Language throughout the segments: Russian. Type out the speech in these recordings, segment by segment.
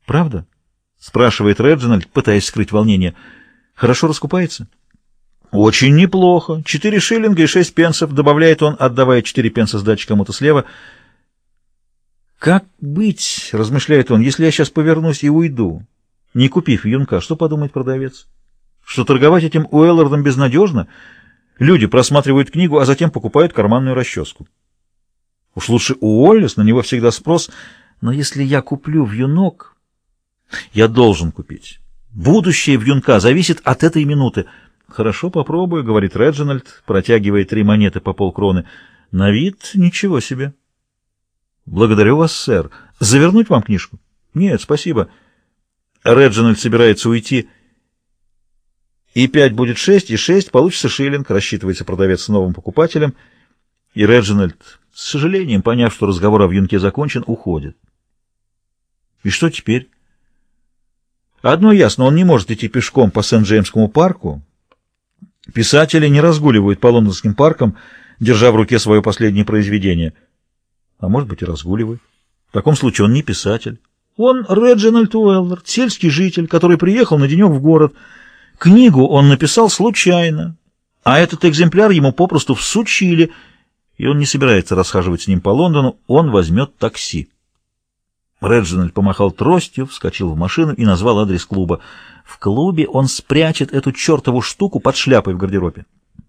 «Правда?» — спрашивает Реджинальд, пытаясь скрыть волнение. «Хорошо раскупается?» «Очень неплохо. 4 шиллинга и 6 пенсов», — добавляет он, отдавая 4 пенса сдачи кому-то слева. «Как быть?» — размышляет он. «Если я сейчас повернусь и уйду, не купив юнка, что подумает продавец? Что торговать этим Уэллардом безнадежно? Люди просматривают книгу, а затем покупают карманную расческу. Уж лучше Уоллес, на него всегда спрос. Но если я куплю вьюнок, я должен купить. Будущее вьюнка зависит от этой минуты». «Хорошо, попробую», — говорит Реджинальд, протягивая 3 монеты по полкроны. «На вид ничего себе». «Благодарю вас, сэр. Завернуть вам книжку?» «Нет, спасибо». Реджинальд собирается уйти. «И 5 будет 6, и 6 получится шиллинг», — рассчитывается продавец с новым покупателем. И Реджинальд, с сожалением, поняв, что разговор о вьюнке закончен, уходит. И что теперь? Одно ясно, он не может идти пешком по Сент-Джеймскому парку. Писатели не разгуливают по лондонским паркам, держа в руке свое последнее произведение. А может быть, и разгуливают. В таком случае он не писатель. Он Реджинальд Уэллард, сельский житель, который приехал на денек в город. Книгу он написал случайно, а этот экземпляр ему попросту всучили, и он не собирается расхаживать с ним по Лондону, он возьмет такси. Реджинальд помахал тростью, вскочил в машину и назвал адрес клуба. В клубе он спрячет эту чертову штуку под шляпой в гардеробе.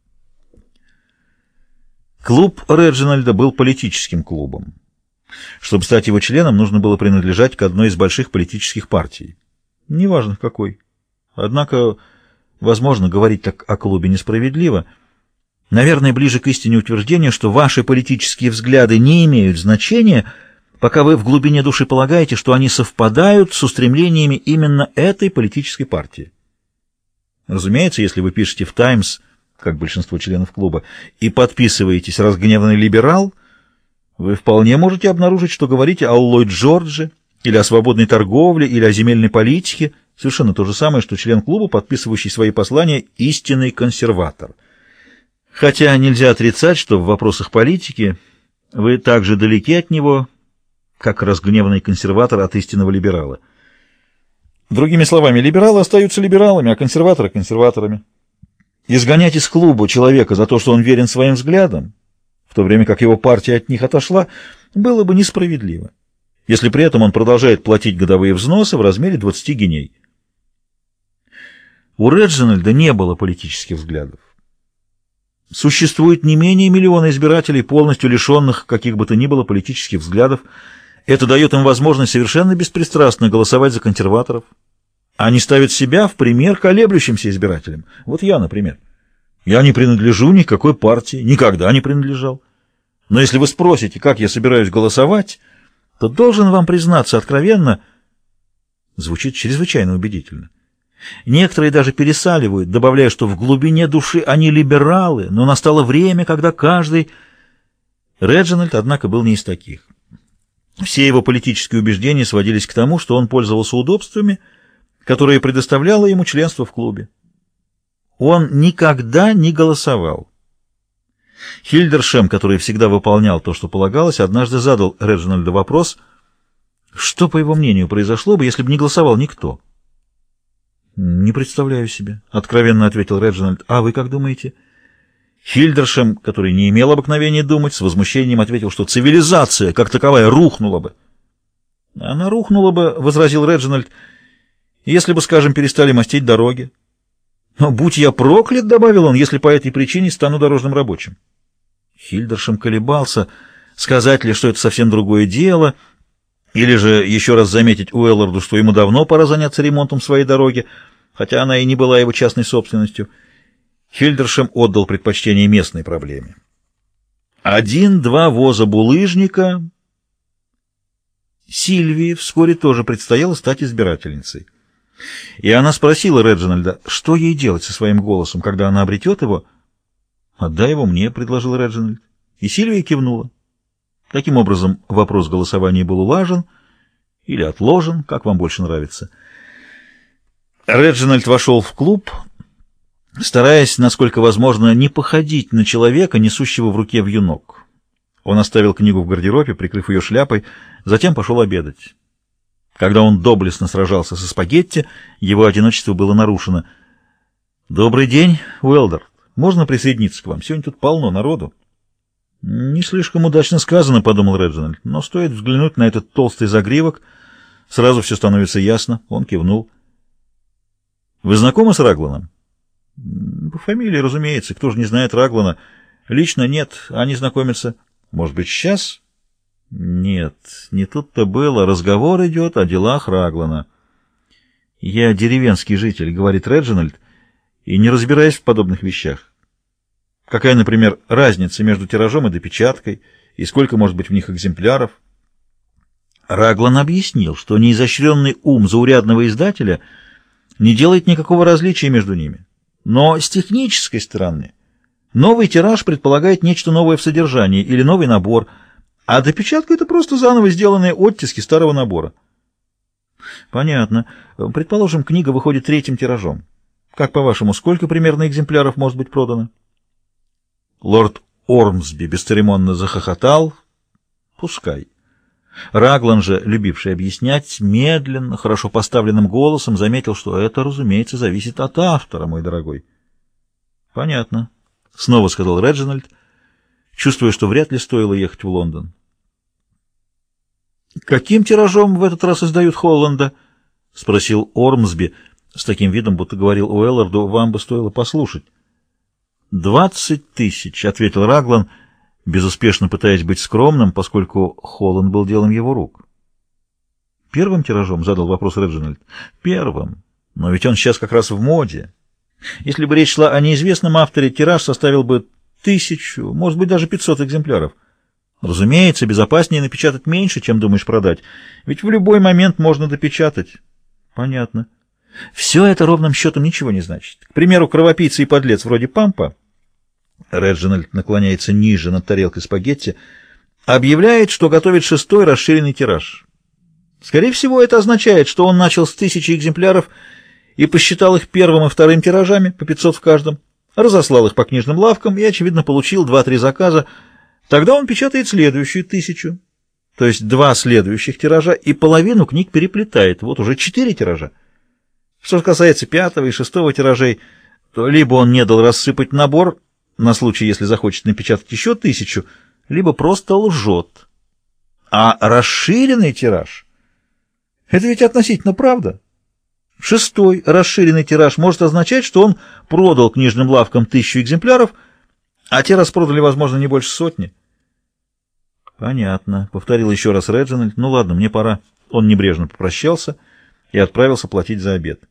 Клуб Реджинальда был политическим клубом. Чтобы стать его членом, нужно было принадлежать к одной из больших политических партий. Неважно, какой. Однако, возможно, говорить так о клубе несправедливо. Наверное, ближе к истине утверждения, что ваши политические взгляды не имеют значения, пока вы в глубине души полагаете, что они совпадают с устремлениями именно этой политической партии. Разумеется, если вы пишете в «Таймс», как большинство членов клуба, и подписываетесь «Разгневанный либерал», вы вполне можете обнаружить, что говорите о Ллойд Джордже, или о свободной торговле, или о земельной политике, совершенно то же самое, что член клуба, подписывающий свои послания, истинный консерватор. Хотя нельзя отрицать, что в вопросах политики вы так же далеки от него, как разгневанный консерватор от истинного либерала. Другими словами, либералы остаются либералами, а консерваторы — консерваторами. Изгонять из клуба человека за то, что он верен своим взглядам, в то время как его партия от них отошла, было бы несправедливо, если при этом он продолжает платить годовые взносы в размере 20 гиней. У Реджинальда не было политических взглядов. Существует не менее миллиона избирателей, полностью лишенных каких бы то ни было политических взглядов. Это дает им возможность совершенно беспристрастно голосовать за консерваторов. Они ставят себя в пример колеблющимся избирателям. Вот я, например. Я не принадлежу ни к какой партии, никогда не принадлежал. Но если вы спросите, как я собираюсь голосовать, то должен вам признаться откровенно, звучит чрезвычайно убедительно. Некоторые даже пересаливают, добавляя, что в глубине души они либералы, но настало время, когда каждый... Реджинальд, однако, был не из таких. Все его политические убеждения сводились к тому, что он пользовался удобствами, которые предоставляло ему членство в клубе. Он никогда не голосовал. Хильдершем, который всегда выполнял то, что полагалось, однажды задал Реджинальду вопрос, что, по его мнению, произошло бы, если бы не голосовал никто. «Не представляю себе», — откровенно ответил Реджинальд. «А вы как думаете?» Хильдершем, который не имел обыкновения думать, с возмущением ответил, что цивилизация, как таковая, рухнула бы. «Она рухнула бы», — возразил Реджинальд, — «если бы, скажем, перестали мостить дороги». «Но будь я проклят», — добавил он, — «если по этой причине стану дорожным рабочим». Хильдершем колебался, сказать ли, что это совсем другое дело, или же еще раз заметить Уэлларду, что ему давно пора заняться ремонтом своей дороги, хотя она и не была его частной собственностью. Хильдершем отдал предпочтение местной проблеме. 1-2 воза булыжника. Сильвии вскоре тоже предстояло стать избирательницей. И она спросила Реджинальда, что ей делать со своим голосом, когда она обретет его. «Отдай его мне», — предложил Реджинальд. И Сильвия кивнула. Таким образом, вопрос голосования был улажен или отложен, как вам больше нравится. Реджинальд вошел в клуб, стараясь, насколько возможно, не походить на человека, несущего в руке вьюнок. Он оставил книгу в гардеробе, прикрыв ее шляпой, затем пошел обедать. Когда он доблестно сражался со спагетти, его одиночество было нарушено. «Добрый день, Уэлдер. Можно присоединиться к вам? Сегодня тут полно народу». «Не слишком удачно сказано», — подумал Реджинальд, — «но стоит взглянуть на этот толстый загривок, сразу все становится ясно». Он кивнул. «Вы знакомы с Рагланом?» «По фамилии, разумеется. Кто же не знает Раглана? Лично нет, они знакомятся. Может быть, сейчас?» «Нет, не тут-то было. Разговор идет о делах Раглана». «Я деревенский житель», — говорит Реджинальд, — «и не разбираюсь в подобных вещах. Какая, например, разница между тиражом и допечаткой, и сколько может быть в них экземпляров?» Раглан объяснил, что неизощренный ум заурядного издателя не делает никакого различия между ними. Но с технической стороны новый тираж предполагает нечто новое в содержании или новый набор, а допечатка — это просто заново сделанные оттиски старого набора. Понятно. Предположим, книга выходит третьим тиражом. Как, по-вашему, сколько примерно экземпляров может быть продано? Лорд Ормсби бесцеремонно захохотал. Пускай. Раглан же, любивший объяснять, медленно, хорошо поставленным голосом заметил, что это, разумеется, зависит от автора, мой дорогой. — Понятно, — снова сказал Реджинальд, чувствуя, что вряд ли стоило ехать в Лондон. — Каким тиражом в этот раз издают Холланда? — спросил Ормсби с таким видом, будто говорил Уэлларду: «Вам бы стоило послушать». 20 тысяч, — ответил Раглан, безуспешно пытаясь быть скромным, поскольку Холланд был делом его рук. «Первым тиражом?» — задал вопрос Реджинальд. «Первым. Но ведь он сейчас как раз в моде. Если бы речь шла о неизвестном авторе, тираж составил бы 1000, может быть, даже 500 экземпляров. Разумеется, безопаснее напечатать меньше, чем думаешь продать, ведь в любой момент можно допечатать». «Понятно. Все это ровным счетом ничего не значит. К примеру, кровопийца и подлец вроде Пампа», Реджинальд наклоняется ниже над тарелкой спагетти, объявляет, что готовит 6-й расширенный тираж. Скорее всего, это означает, что он начал с 1000 экземпляров и посчитал их первым и вторым тиражами, по 500 в каждом, разослал их по книжным лавкам и, очевидно, получил 2-3 заказа. Тогда он печатает следующую 1000, то есть 2 следующих тиража, и половину книг переплетает. Вот уже 4 тиража. Что же касается 5-го и 6-го тиражей, то либо он не дал рассыпать набор на случай, если захочет напечатать еще 1000, либо просто лжет. А расширенный тираж — это ведь относительно правда. 6-й расширенный тираж может означать, что он продал книжным лавкам 1000 экземпляров, а те распродали, возможно, не больше 100. «Понятно», — повторил еще раз Реджинальд. «Ну ладно, мне пора». Он небрежно попрощался и отправился платить за обед.